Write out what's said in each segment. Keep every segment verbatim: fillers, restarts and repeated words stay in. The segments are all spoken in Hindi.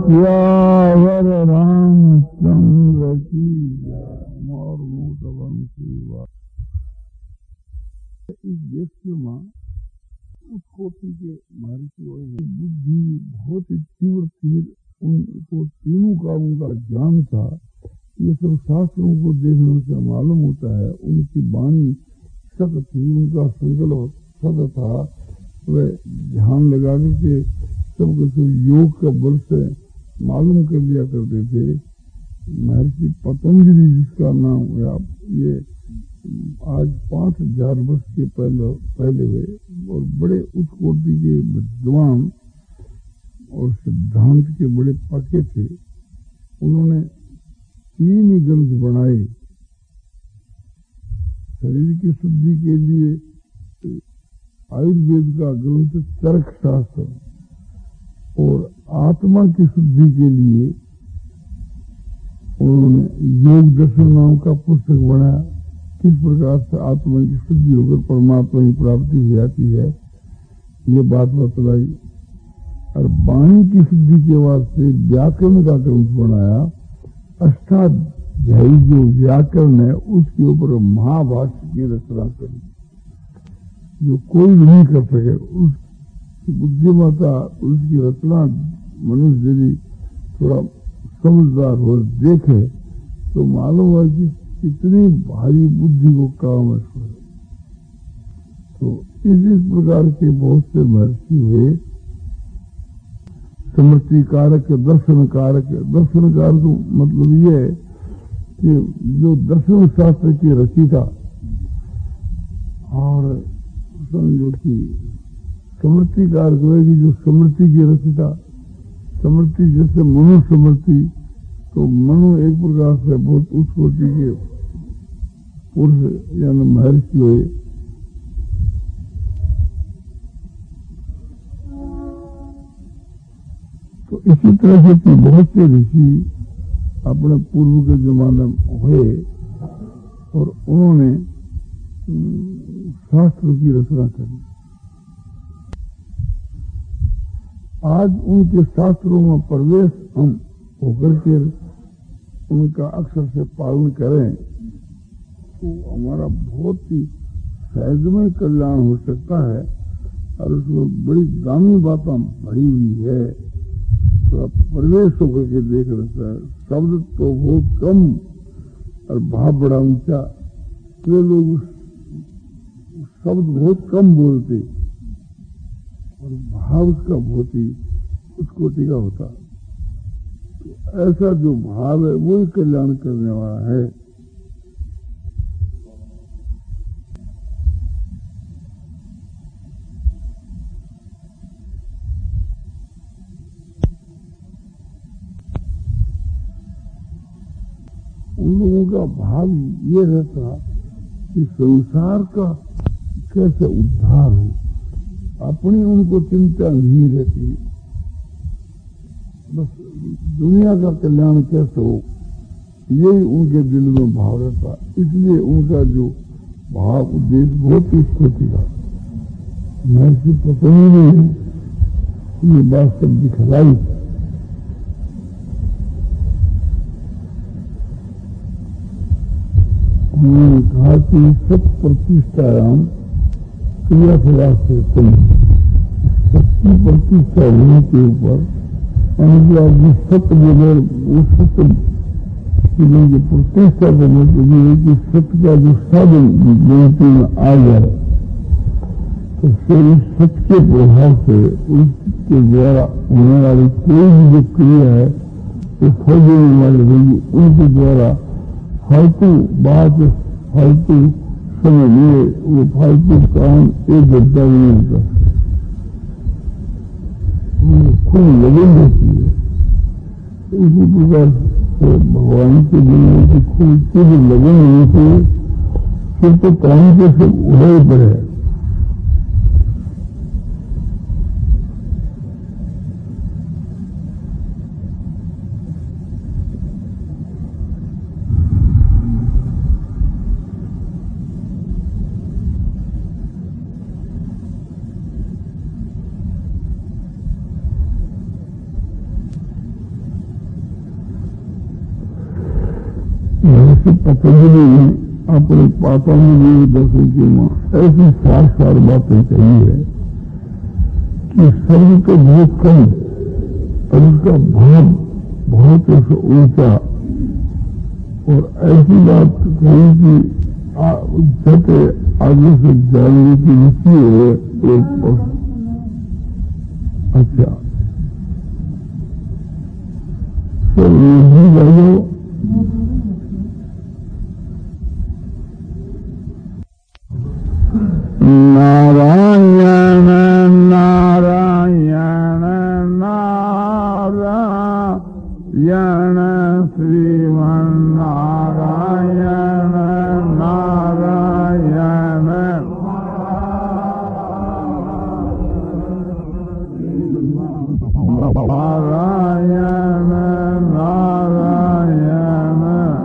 सियावर रामचंद्र की मोर मूत बंसी वा। इस देश के माँ उस कोटि के महर्षि हुए हैं। बुद्धि बहुत ही तीव्र थी, उनको तीनों कामों का ज्ञान था। ये सब शास्त्रों को देखने से मालूम होता है। उनकी वाणी सत थी, उनका संकल्प सत था। वे ध्यान लगा करके सब कुछ योग का बल से मालूम कर लिया करते थे। महर्षि पतंजलि जिसका नाम हुआ, ये आज पांच हजार वर्ष के पहले पहले हुए और बड़े उच्च कोटि के विद्वान और सिद्धांत के बड़े पक्के थे। उन्होंने तीन ही ग्रंथ बनाए। शरीर की शुद्धि के लिए आयुर्वेद का ग्रंथ चरक शास्त्र और आत्मा की शुद्धि के लिए उन्होंने योग दर्शन नाम का पुस्तक बनाया। किस प्रकार से आत्मा की शुद्धि होकर परमात्मा की प्राप्ति हो जाती है, ये बात बतलाई। और वाणी की शुद्धि के वास्ते व्याकरण का ग्रंथ बनाया। अष्टाध्यायी जो व्याकरण है उसके ऊपर महाभाष्य की रचना करी, जो कोई नहीं कर सके। उसकी बुद्धिमत्ता, उसकी रचना मनुष्य यदि थोड़ा समझदार हो देखे तो मालूम है कि कितनी भारी बुद्धि को काम है। तो इस इस प्रकार के बहुत से महर्षि हुए। स्मृति कारक, दर्शन कारक। दर्शन कारक मतलब ये है कि जो दर्शन शास्त्र की रचयिता और समझो कि स्मृति कारक होगी जो स्मृति की रचयिता। स्मृति जैसे मनु स्मृति, तो मनु एक प्रकार से बहुत उच्च कोटि के पुरुष यानी महर्षि हुए। तो इसी तरह से बहुत से ऋषि अपने पूर्व के जमाने में हुए और उन्होंने शास्त्र की रचना करी। आज उनके शास्त्रों में प्रवेश हम होकर के उनका अक्षर से पालन करें तो हमारा बहुत ही सहजमय कल्याण हो सकता है। और उसमें बड़ी दामी बातें भरी हुई है। तो प्रवेश होकर के देख रहे हैं। शब्द तो बहुत कम और भाव बड़ा ऊंचा। वे लोग शब्द बहुत कम बोलते और भाव उसका बहुत ही उस कोटि का होता। तो ऐसा जो भाव है वही कल्याण करने वाला है। उन लोगों का भाव ये रहता कि संसार का कैसे उद्धार हो, अपनी उनको चिंता नहीं रहती। बस दुनिया का कल्याण कैसे हो, यही उनके दिल में भाव रहता। इसलिए उनका जो भाव उद्देश्य बहुत ही स्थिति का महर्षि पतंजलि ने ये बात सब दिखलाई। उन्होंने कहा कि सत प्रतिष्ठायाम क्रिया फला से तुम सत्य प्रतिष्ठा होने के ऊपर जो सत्य बोले वो सत्य की जो प्रतिष्ठा करने के लिए कि सत्य का जो साधन गिनती में आ जाए तो फिर उस सत्य के प्रभाव से उसके द्वारा होने वाली कोई भी जो क्रिया है वो फल देने वाली रहेगी। उनके द्वारा फालतू बात, फालतू समय लिए वो फालतू काम एक घंटा नहीं होता। खूब लगन रहती है। इसी प्रकार से भगवान के लिए की खूब तीव्र लगन होने से फिर तो काम के सब उड़े पड़े। जैसे पतंजलि ने अपने पातांजलि दर्शन माँ ऐसी सात सात बातें कही है कि सर्व तो बहुत कम और उसका भाव बहुत ऐसा ऊंचा, और ऐसी बात कही कि जैसे आगे से जानने की रुचि है तो अच्छा सर ये जाओ नारायण नारायण नारायण श्रीमन नारायण नारायण नारायण नारायण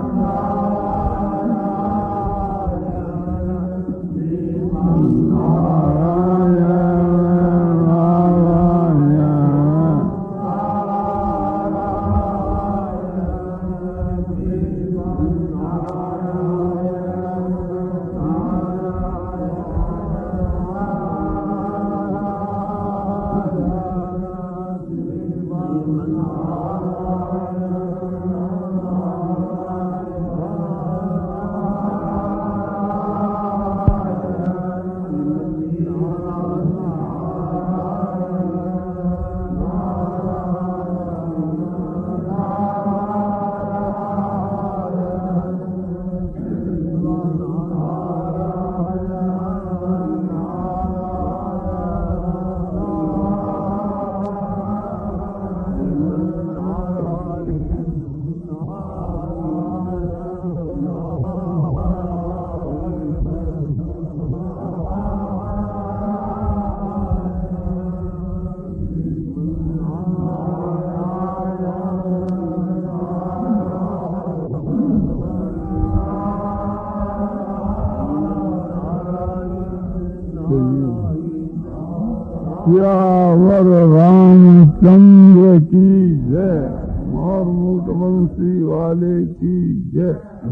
सियावर रामचंद्र की जय और मूटवंशी वाले की जय।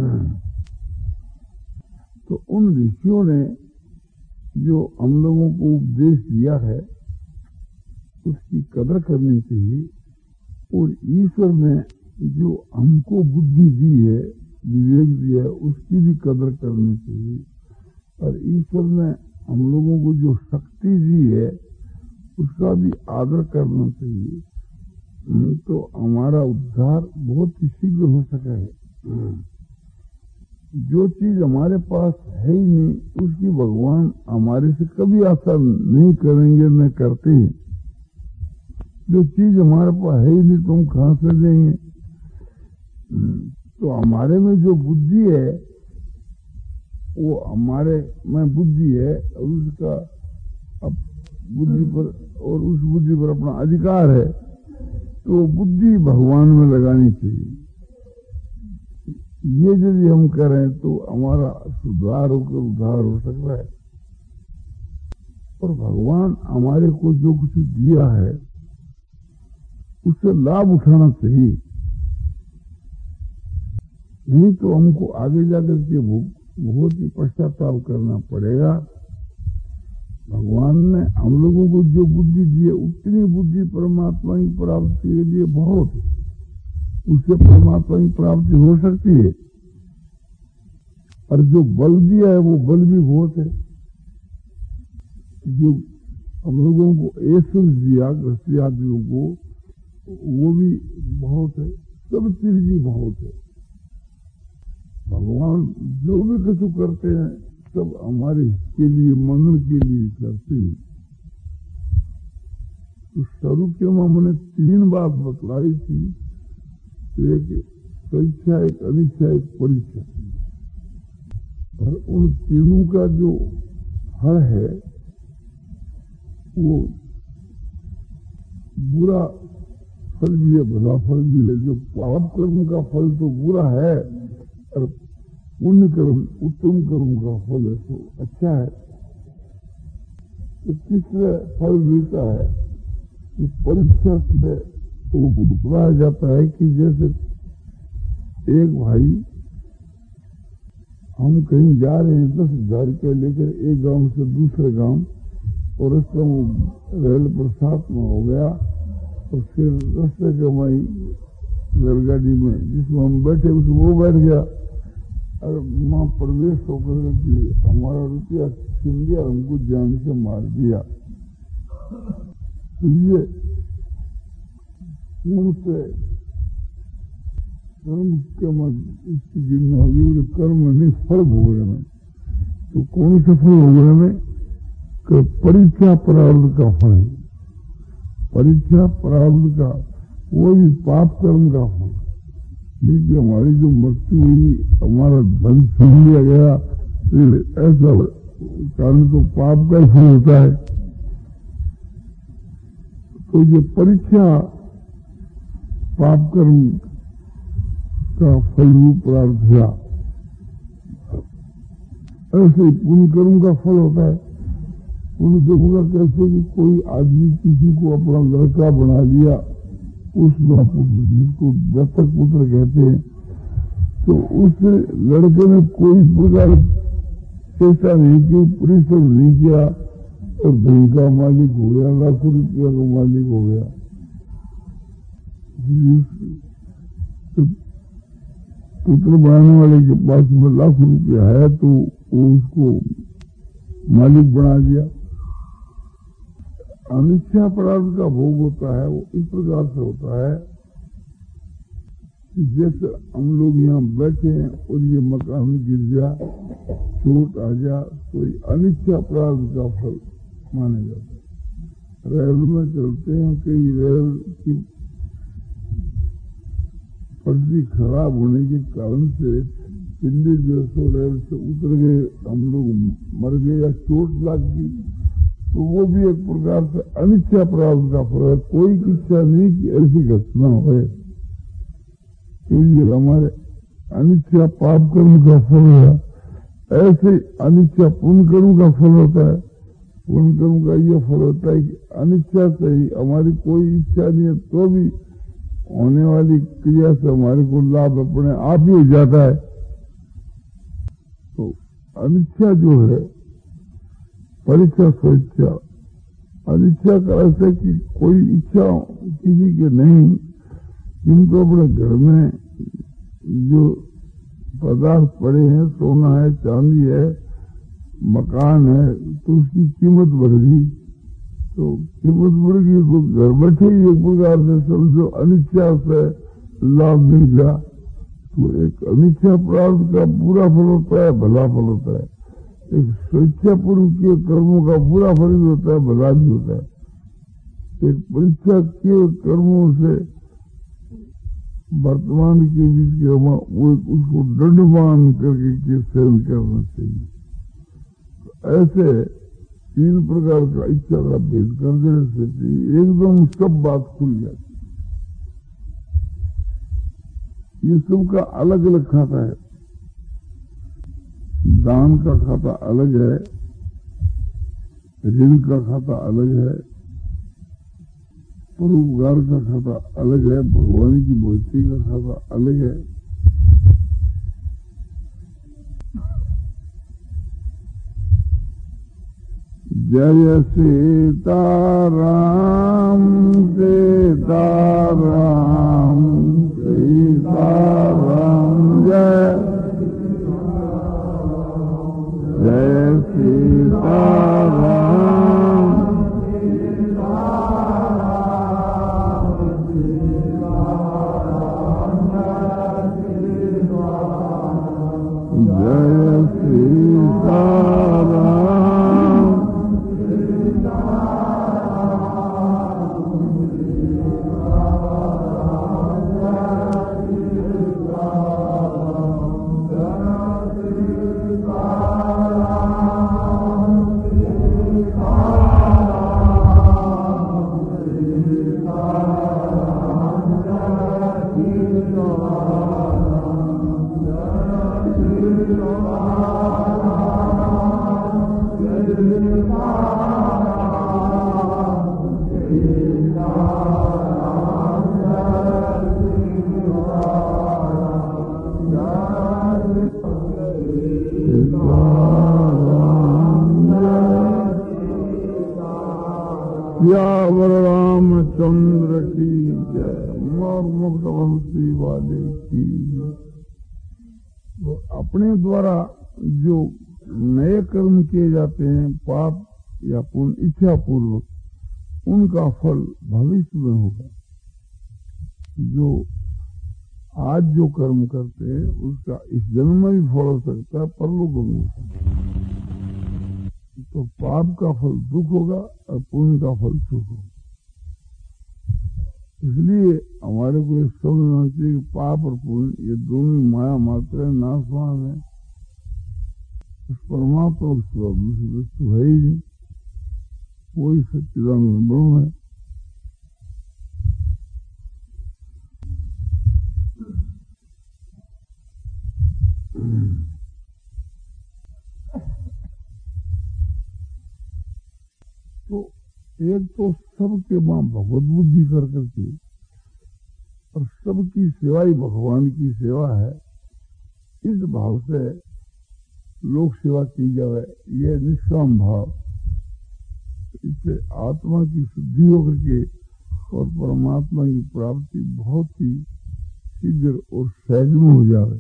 तो उन ऋषियों ने जो हम लोगों को उपदेश दिया है उसकी कदर करनी चाहिए, और ईश्वर ने जो हमको बुद्धि दी है, विवेक दिया है, उसकी भी कदर करनी चाहिए। और ईश्वर ने हम लोगों को जो शक्ति दी है उसका भी आदर करना चाहिए, तो हमारा उद्धार बहुत ही शीघ्र हो सका है। जो चीज हमारे पास है ही नहीं उसकी भगवान हमारे से कभी आशा नहीं करेंगे, न करते हैं। जो चीज हमारे पास है ही नहीं तो हम कहां से देंगे। तो हमारे में जो बुद्धि है वो हमारे में बुद्धि है, और उसका अब बुद्धि पर और उस बुद्धि पर अपना अधिकार है, तो बुद्धि भगवान में लगानी चाहिए। ये यदि हम करें तो हमारा सुधार होकर उद्धार हो सकता है। और भगवान हमारे को जो कुछ दिया है उससे लाभ उठाना चाहिए, नहीं तो हमको आगे जाकर के बहुत ही पश्चाताप करना पड़ेगा। भगवान ने हम लोगों को जो बुद्धि दी है उतनी बुद्धि परमात्मा की प्राप्ति के लिए बहुत है, उससे परमात्मा की प्राप्ति हो सकती है। और जो बल दिया है वो बल भी बहुत है। जो हम लोगों को ऐश्वर्य दिया गृहस्थी आदियों को वो भी बहुत है, सब चीज भी बहुत है। भगवान जो भी कुछ करते हैं सब हमारे के लिए मंगल के लिए करते हैं। तो स्वरूप के हमने तीन बात बतलाई थी, एक परीक्षा, एक अनिच्छा, एक परीक्षा। और उन तीनों का जो हल है वो बुरा फल भी है, भला फल भी है। जो पाप कर्म का फल तो बुरा है और पुण्य कर्म, उत्तम कर्म का फल है तो अच्छा है। तो तीसरा फल मिलता है कि परीक्षा में वो बताया जाता है कि जैसे एक भाई हम कहीं जा रहे हैं दस हजार रुपये लेकर एक गांव से दूसरे गांव, और रास्ता में रेल बरसात में हो गया, और फिर रास्ते के वही रेलगाड़ी में जिसमें हम बैठे उसमें वो बैठ गया, और वहाँ प्रवेश होकर के हमारा रुपया छीन लिया, हमको जान से मार दिया। तो ये उनसे कर्म के मत इसकी गिनना होगी, कर्म नहीं फल भोगने में। तो कौन से फल भोगने में? परीक्षा प्रारब्ध का फल है, परीक्षा प्रारब्ध का, वो भी पाप कर्म का फल। देखिए हमारी जो मृत्यु हुई, हमारा धन छीन लिया गया, ऐसा कारण तो पाप का ही फल होता है। तो ये परीक्षा पाप कर्म का फल रूप प्राप्त हुआ। ऐसे पुण्य कर्म का फल होता है। पुण्य कर्म का कैसे कि कोई आदमी किसी को अपना लड़का बना लिया, उस पुत्र जिसको दत्तक पुत्र कहते हैं, तो उस लड़के में कोई प्रकार ऐसा नहीं कि परिश्रम नहीं किया और धन का मालिक हो गया, लाखों रुपया का मालिक हो गया। तो पुत्र बनाने वाले के पास में लाखों रुपया है तो वो उसको मालिक बना दिया। अनिच्छा पदार्थ का भोग होता है, वो इस प्रकार से होता है कि जैसे हम लोग यहाँ बैठे हैं और ये मकान गिर गया, चोट आ गया, तो अनिच्छा पदार्थ का फल माना जाता है। रेल में चलते हैं, कई रेल की पटरी खराब होने के कारण से पिंडी जो सो रेल से उतर गए, हम लोग मर गए या चोट लग गई, तो वो भी एक प्रकार से अनिच्छा प्राप्त का फल है। कोई इच्छा नहीं कि ऐसी घटना हो, तो ये हमारे अनिच्छा पाप कर्म का फल है। ऐसे अनिच्छा पुण्य कर्म का फल होता है। पुण्य कर्म का ये फल होता है कि अनिच्छा से ही, हमारी कोई इच्छा नहीं है तो भी होने वाली क्रिया से हमारे को लाभ अपने आप ही हो जाता है। तो अनिच्छा जो है, परीक्षा स्वेच्छा, अनिच्छा का अर्थ है कि कोई इच्छा किसी के नहीं, जिनको अपने घर में जो पदार्थ पड़े हैं, सोना है, चांदी है, मकान है, तो उसकी कीमत बढ़ गई, तो कीमत बढ़ गई तो घर बैठे ही एक प्रकार से समझो अनिच्छा से लाभ मिल गया। तो एक अनिच्छा प्राप्त का बुरा फल होता है, भला फल होता है। एक स्वेच्छापूर्व के कर्मों का बुरा फल भी होता है, भला भी होता है। एक परीक्षा के कर्मों से वर्तमान के बीच के वो उसको दंडमान करके के सेवन करना चाहिए। ऐसे तीन प्रकार का इच्छा का भेद कर देने से एकदम सब बात खुल जाती। ये सबका अलग अलग खाता है। दान का खाता अलग है, ऋण का खाता अलग है, परोपकार का खाता अलग है, भगवान की भक्ति का खाता अलग है। जय सीताराम सीताराम सीताराम जय जय सीताराम जय सीताराम Bye. सियावर रामचंद्र की जय। मोर मुक्त बंसी वाले की जय। तो अपने द्वारा जो नए कर्म किए जाते हैं, पाप या पुण्य, इच्छा पूर्वक, उनका फल भविष्य में होगा। जो आज जो कर्म करते हैं उसका इस जन्म में भी फल हो सकता है, परलोक में हो सकता है। तो पाप का फल दुख होगा और पुण्य का फल सुख होगा। इसलिए हमारे को ये समझना चाहिए कि पाप और पुण्य ये दोनों माया मात्र है, नाशवान है। उस परमात्मा दूसरी वस्तु है ही नहीं, वही सच्चिदानंद ब्रह्म है। तो एक तो सबके मां भगवत बुद्धि कर करके और सबकी सेवा ही भगवान की सेवा है, इस भाव से लोक सेवा की जाए, यह निष्काम भाव। इससे आत्मा की शुद्धि होकर के और परमात्मा की प्राप्ति बहुत ही शीघ्र और सहज में हो जाए।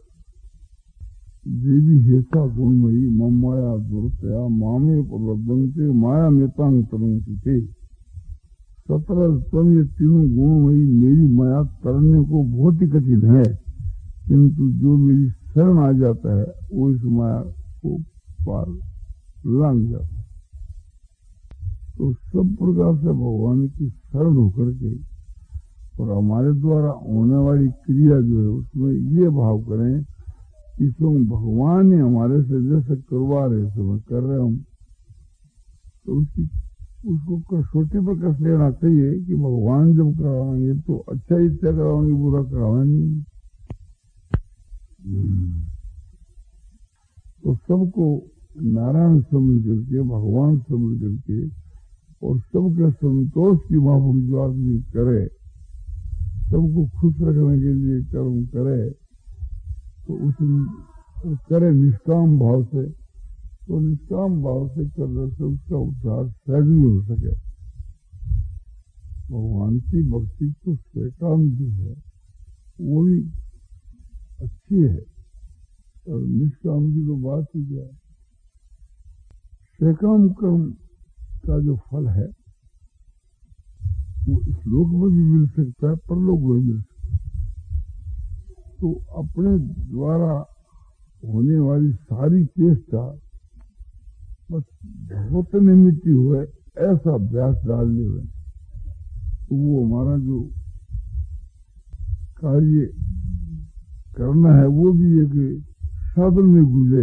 देवी हेता गुणमयी मम माया दुर्तया मामे प्रबद्धंते माया मेतांग तरंगते। सत्रह तम ये तीनों गुणमयी मेरी माया तरने को बहुत ही कठिन है, किंतु जो मेरी शरण आ जाता है वो इस माया को पार लांग जाता है। तो सब प्रकार से भगवान की शरण होकर के और हमारे द्वारा होने वाली क्रिया जो है उसमें ये भाव करें कि तुम भगवान ने हमारे से जैसे करवा रहे समय कर रहे हम, तो उसकी उसको कसौटी पर कस लेना चाहिए कि भगवान जब कराएंगे तो अच्छा इच्छा कराएंगे, बुरा कराएंगे। तो सबको नारायण समझ करके, भगवान समझ करके और सबके संतोष की माफक जो आदमी करे, सबको खुश रखने के लिए कर्म करे, तो उस करे निष्काम भाव से, तो निष्काम भाव से करने से उसका उद्धार सहज ही हो सके। भगवान की भक्ति तो स्वकाम जो है वो भी अच्छी है, और निष्काम की तो बात ही क्या है। स्वकाम कर्म का जो फल है वो इस लोक में भी मिल सकता है, परलोक में मिल सकता है। तो अपने द्वारा होने वाली सारी चेष्टा बस भगवत निमित्त हुए ऐसा अभ्यास डालने हुए, तो वो हमारा जो कार्य करना है वो भी एक साधन में गुजरे,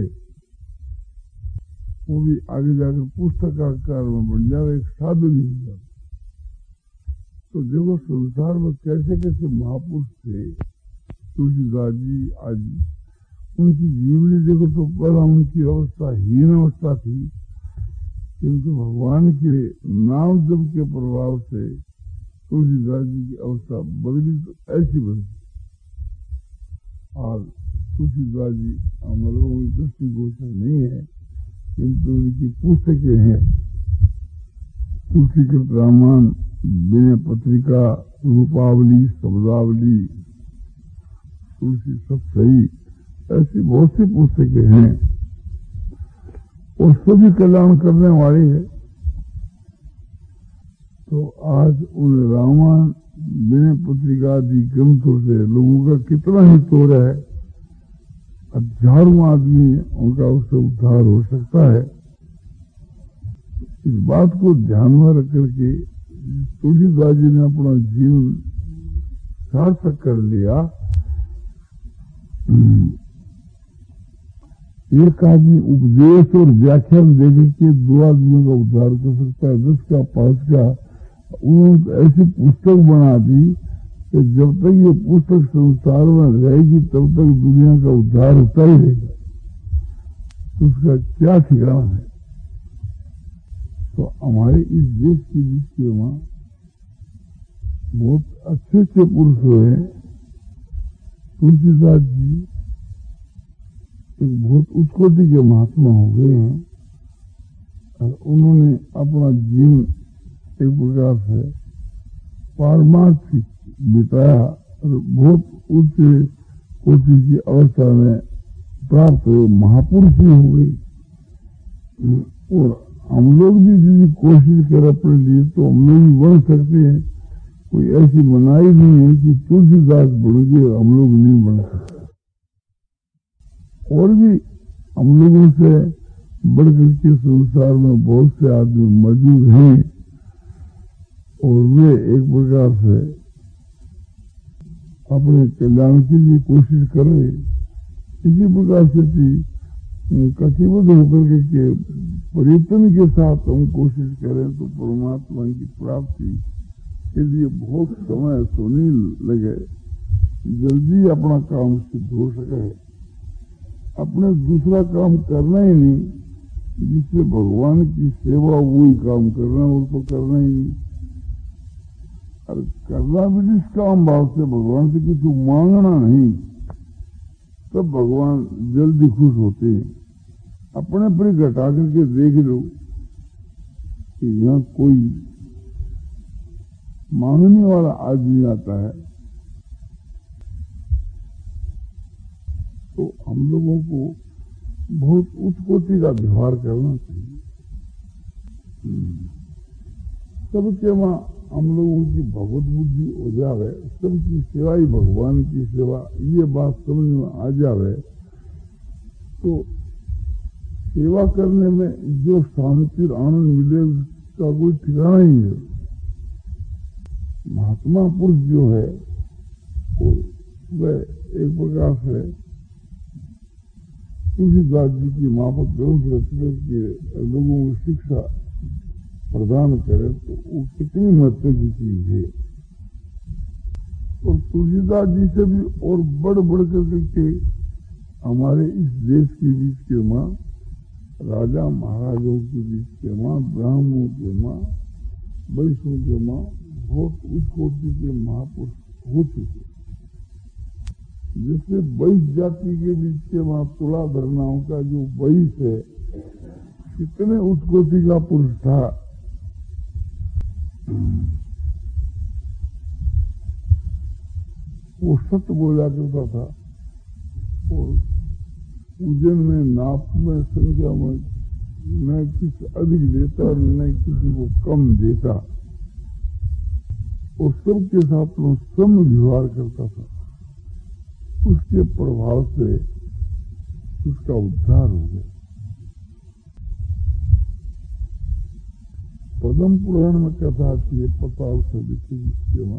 वो भी आगे जाकर पुस्तकाकार में बन जाए, एक साधन ही हो जाए। तो देखो संसार में कैसे कैसे महापुरुष थे, तुलसीदास जी आदि, उनकी जीवनी देखो तो पहला उनकी अवस्था हीन अवस्था थी, किंतु भगवान के नाम जप के प्रभाव से तुलसीदास जी की अवस्था बदली, तो ऐसी बदली। और तुलसीदास जी हमारे को दृष्टिगोचर नहीं है, किंतु उनकी पुस्तकें हैं, तुलसीकृत रामायण, विनय पत्रिका, रूपावली, शब्दावली, तुलसी सब सही, ऐसी बहुत सी पुस्तकें हैं और सभी कल्याण करने वाली है। तो आज उन रामायण, विनय पत्रिका आदि ग्रंथों से लोगों का कितना ही तोड़ है, हजारों आदमी उनका उससे उद्धार हो सकता है। इस बात को ध्यान में रख करके तुलसीदास जी ने अपना जीवन सार्थक कर लिया। एक आदमी उपदेश और व्याख्यान देकर के दो आदमियों का उद्धार कर सकता है, दस का पांच का। उन्होंने ऐसी पुस्तक बना दी कि जब तक ये पुस्तक संसार में रहेगी तब तक दुनिया का उद्धार होता ही रहेगा, तो उसका क्या ठिकाना है। तो हमारे इस देश की विषय में बहुत अच्छे अच्छे पुरुष हुए। तुलसीदास जी एक बहुत उत्कोटि के महात्मा हो गए हैं और उन्होंने अपना जीवन एक प्रकार से पारमार्थिक बिताया और बहुत उच्च कोटि की अवस्था में प्राप्त हुए, महापुरुष ही हो गई। और हम लोग भी यदि कोशिश करें अपने लिए तो हम लोग भी बढ़ सकते हैं। कोई ऐसी मनाही नहीं है कि तुलसीदास बढ़ गए हम लोग नहीं बढ़ सकते। और भी हम लोगों से बढ़कर के संसार में बहुत से आदमी मौजूद हैं और वे एक प्रकार से अपने कल्याण के लिए कोशिश कर रहे। इसी प्रकार से कटिबद्ध होकर के, के प्रयत्न के साथ हम कोशिश करें तो परमात्मा की प्राप्ति के लिए बहुत समय तो नहीं लगे, जल्दी अपना काम सिद्ध हो सके। अपने दूसरा काम करना ही नहीं, जिससे भगवान की सेवा वही काम करना, और तो करना ही नहीं। और करना भी जिस काम भाव से भगवान से किसी मांगना नहीं, तब भगवान जल्दी खुश होते हैं। अपने पर घटा करके देख लो कि यहाँ कोई मांगने वाला आदमी आता है तो हम लोगों को बहुत उत्कोटि का व्यवहार करना चाहिए। सबके वहां हम लोगों की भगवत बुद्धि हो जावे, सबकी सेवा ही भगवान की सेवा, ये बात समझ में आ जावे तो सेवा करने में जो शांति आनंद मिले उसका कोई ठिकाना ही है। महात्मा पुरुष जो है वो वह एक प्रकार से तुलसीदास जी की माफक ग्रंथ रचना के लोगों को शिक्षा प्रदान करे तो वो कितनी महत्व की चीज है। और तुलसीदास जी से भी और बढ़ बढ़ करके हमारे इस देश के बीच के माँ, राजा महाराजों के बीच के माँ, ब्राह्मणों के माँ, वैष्णों के माँ, बहुत उच्च कोटि के महापुरुष हो चुके। जैसे वैश्य जाति के बीच के वहां तुलाधरनाओं का जो वैश्य है, कितने उच्च कोटि का पुरुष था। वो सत्य बोला करता था और पूजन में, नाप में, संख्या में न किसी अधिक देता न किसी को कम देता और सबके साथ में सम व्यवहार करता था। उसके प्रभाव से उसका उद्धार हो गया। पद्म पुराण में कथा आती है, पताल से जिसके वहां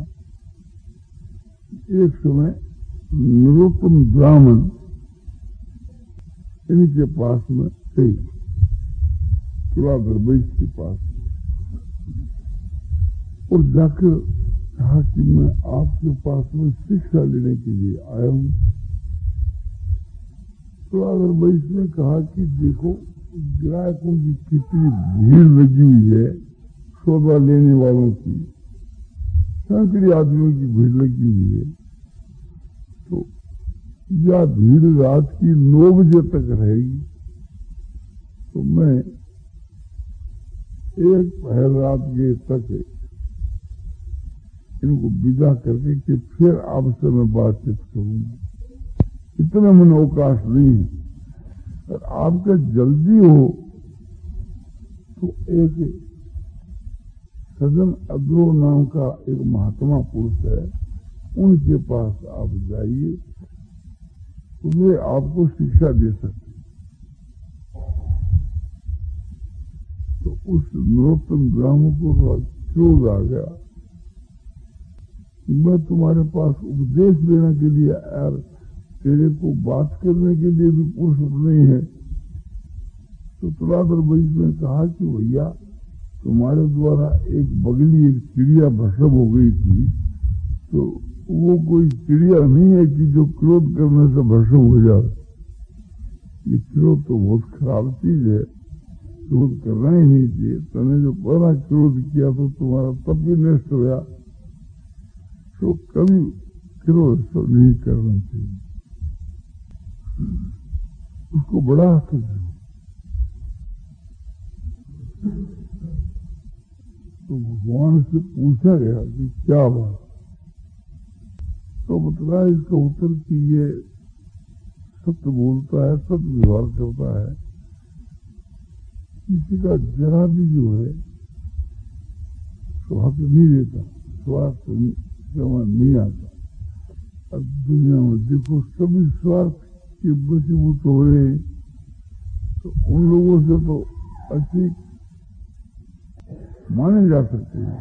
एक समय नरोत्तम ब्राह्मण इनके पास में थे, तुलाधर वैश्य के पास, और जाकर कहा कि मैं आपके पास में शिक्षा लेने के लिए आया हूं। तुलाधर वैश्य ने कहा कि देखो ग्राहकों की कितनी भीड़ लगी हुई है, सौदा लेने वालों की सैकड़े आदमियों की भीड़ लगी हुई है, तो यह भीड़ रात की नौ बजे तक रहेगी तो मैं एक पहर रात के तक इनको विदा करके कि फिर आपसे मैं बातचीत करूंगा। इतना मन अवकाश नहीं है। अगर आपका जल्दी हो तो एक सजन अग्रो नाम का एक महात्मा पुरुष है, उनके पास आप जाइए, वे आपको शिक्षा दे सकते। तो उस नरोत्तम ब्राह्मण को क्रोध आ गया, मैं तुम्हारे पास उपदेश देने के लिए यार, तेरे को बात करने के लिए भी पुरुष नहीं है। तो तुलाधर वैश्य ने कहा कि भैया तुम्हारे द्वारा एक बगली एक चिड़िया भस्म हो गई थी, तो वो कोई चिड़िया नहीं है कि जो क्रोध करने से भस्म हो जाए। ये क्रोध तो बहुत खराब चीज है, क्रोध करना ही नहीं चाहिए। तूने जो पहला क्रोध किया तो तुम्हारा तब भी नष्ट हो गया, तो कभी क्रोध तो नहीं करना चाहिए। उसको बड़ा हक है। तो भगवान से पूछा गया कि क्या बात, तो बतलाया इसका उत्तर कि ये सत्य बोलता है, सत्य व्यवहार करता है, किसी का जरा भी जो है स्वार्थ नहीं देता, स्वार्थ नहीं आता। अब दुनिया में देखो सभी स्वार्थ के वशीभूत हो रहे हैं, तो उन लोगों से तो अच्छी माने जा सकते हैं,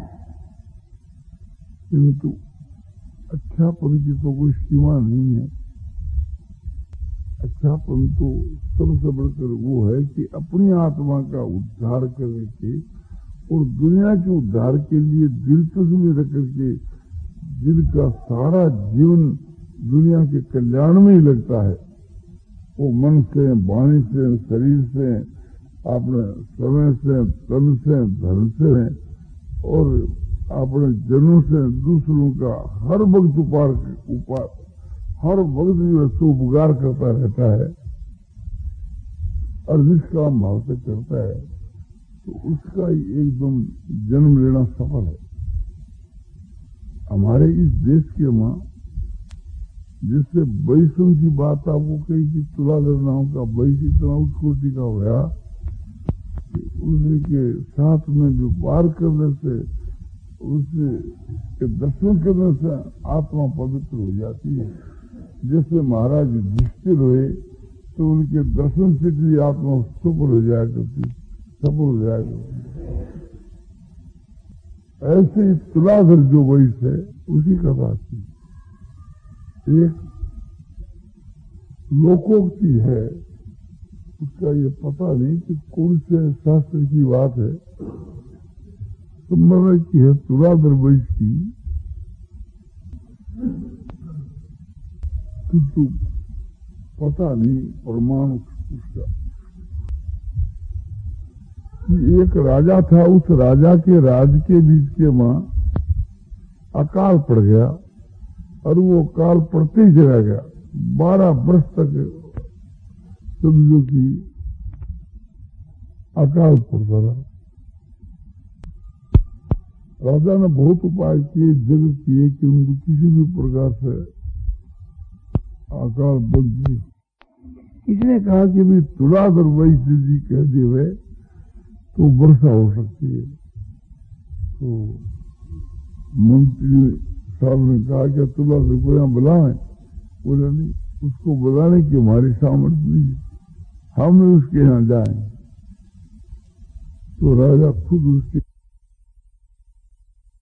किंतु अच्छापन की तो कोई सीमा नहीं है। अच्छापन तो सबसे बढ़कर वो है कि अपनी आत्मा का उद्धार करने के और दुनिया के उद्धार के लिए दिलचस्पी रख करके जिनका सारा जीवन दुनिया के कल्याण में ही लगता है, वो मन से, वाणी से, शरीर से, अपने समय से, तन से, धन से और अपने जनों से दूसरों का हर वक्त उपार उपार हर वक्त जो है उपकार करता रहता है और निष्काम भाव से करता है, तो उसका ही एकदम जन्म लेना सफल है। हमारे इस देश के मां जिससे वैष्णव की बात आपको कही कि तुलाधर नाम का वैश्य इतना उत्कोटि का होया, उसी के साथ में व्यापार करने से, उसके के दर्शन करने से आत्मा पवित्र हो जाती है। जैसे महाराज युधिष्ठिर हुए तो उनके दर्शन से भी आत्मा सफल हो जाया करती, सफल हो जाया करती। ऐसे ही तुलाधर जो वैश्य है उसी का बात थी। एक लोकोक्ति है, उसका ये पता नहीं कि कौन से शास्त्र की बात है, संभव है कि है तुलाधर वैश्य की, किंतु पता नहीं प्रमाण उसका। एक राजा था, उस राजा के राज के बीच के मां अकाल पड़ गया और वो काल पड़ते ही चला गया। बारह वर्ष तक समझो कि अकाल पड़ता रहा। राजा ने बहुत उपाय किए, जग किए कि उनको किसी भी प्रकार से अकाल बंद नहीं। इसने कहा कि भी तुलाधर वैश्य जी कह देवे तो वर्षा हो सकती है। तो मंत्री साहब ने कहा कि तुलाधर को यहाँ बुलाएं, बोला नहीं, उसको बुलाने की हमारी सामर्थ्य नहीं, हम उसके यहाँ जाएं। तो राजा खुद उसके